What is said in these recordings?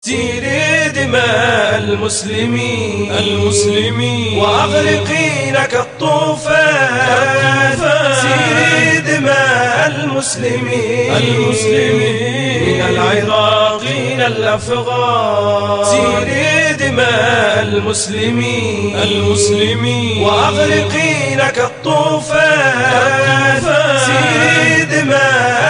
سيري دماء المسلمين وأغرقين كالطوفان. سيري دماء المسلمين من العراق إلى الأفغان. سيري دماء المسلمين وأغرقين كالطوفان. سيري دماء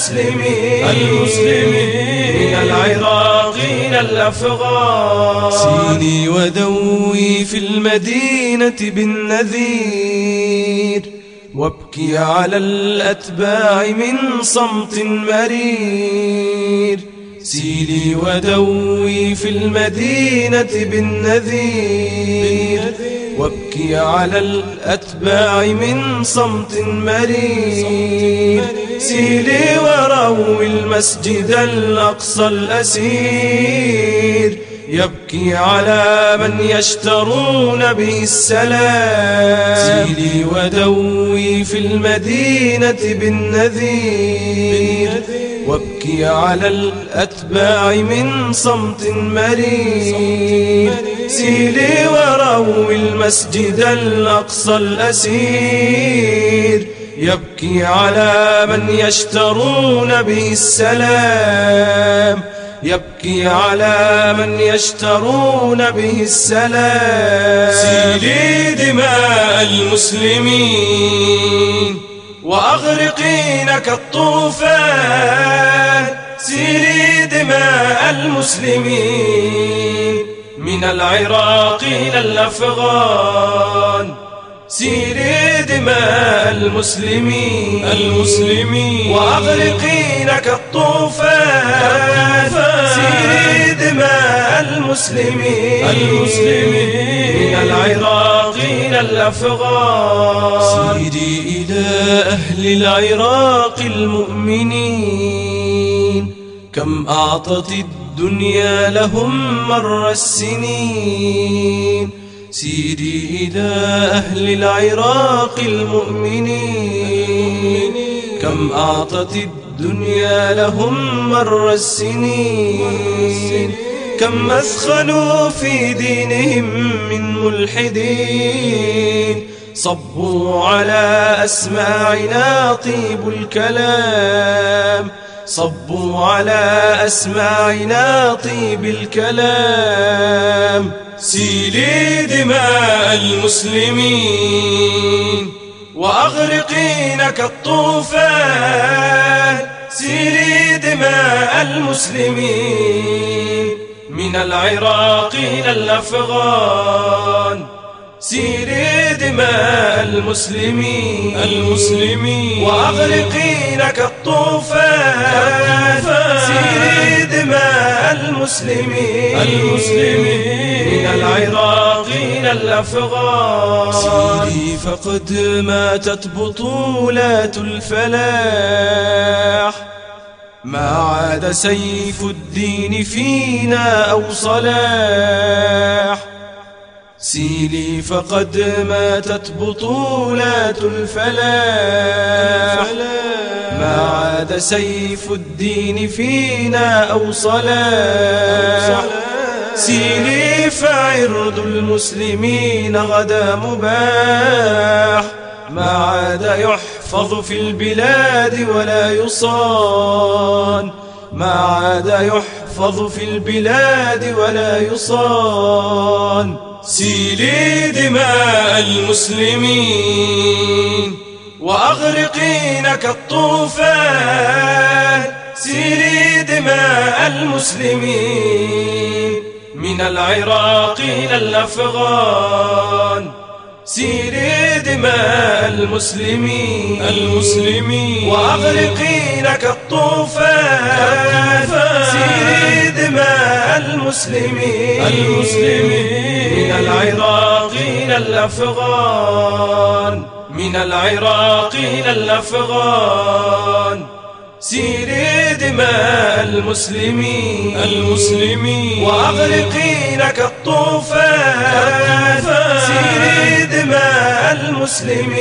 المسلمين من العراق إلى الأفغان. سيني ودوي في المدينة بالنذير، وابكي على الأتباع من صمت مرير. سيني ودوي في المدينة بالنذير، وابكي على الأتباع من صمت مرير. سيلي وروي المسجد الأقصى الأسير، يبكي على من يشترون به السلام. سيلي ودوي في المدينة بالنذير، وابكي على الأتباع من صمت مرير. سيلي وروي المسجد الأقصى الأسير، يبكي على من يشترون به السلام. يبكي على من يشترون به السلام. سيلي دماء المسلمين وأغرقين كالطوفان. سيلي دماء المسلمين من العراق إلى الأفغان. سيري دماء المسلمين وأغرقين كالطوفان. سيري دماء المسلمين من العراق إلى الأفغان. سيري إلى أهل العراق المؤمنين، كم أعطت الدنيا لهم مر السنين. سيري إلى أهل العراق المؤمنين، كم أعطت الدنيا لهم مر السنين. كم أثخلوا في دينهم من ملحدين، صبوا على أسماعنا طيب الكلام. صبوا على أسماعنا طيب الكلام. سيلي دماء المسلمين وأغرقين كالطوفان. سيلي دماء المسلمين من العراق إلى الأفغان. سيري دماء المسلمين وأغرقين كالطوفان. سيري دماء المسلمين من العراق إلى الأفغان. سيري فقد ماتت بطولات الفلاح، ما عاد سيف الدين فينا أو صلاح. سيلي فقد ماتت بطولات الفلاح، ما عاد سيف الدين فينا أو صلاح. سيلي فعرض المسلمين غدا مباح، ما عاد يحفظ في البلاد ولا يصان. ما عاد يحفظ في البلاد ولا يصان. سيلي دماء المسلمين وأغرقين كالطوفان. سيلي دماء المسلمين من العراق إلى الأفغان. سيري دماء المسلمين وأغرقين كالطوفان. سيري دماء المسلمين من العراق إلى الأفغان. من العراق إلى الأفغان. سيري دماء المسلمين وأغرقين كالطوفان. سيري دماء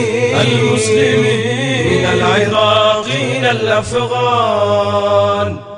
المسلمين من العراق إلى الأفغان.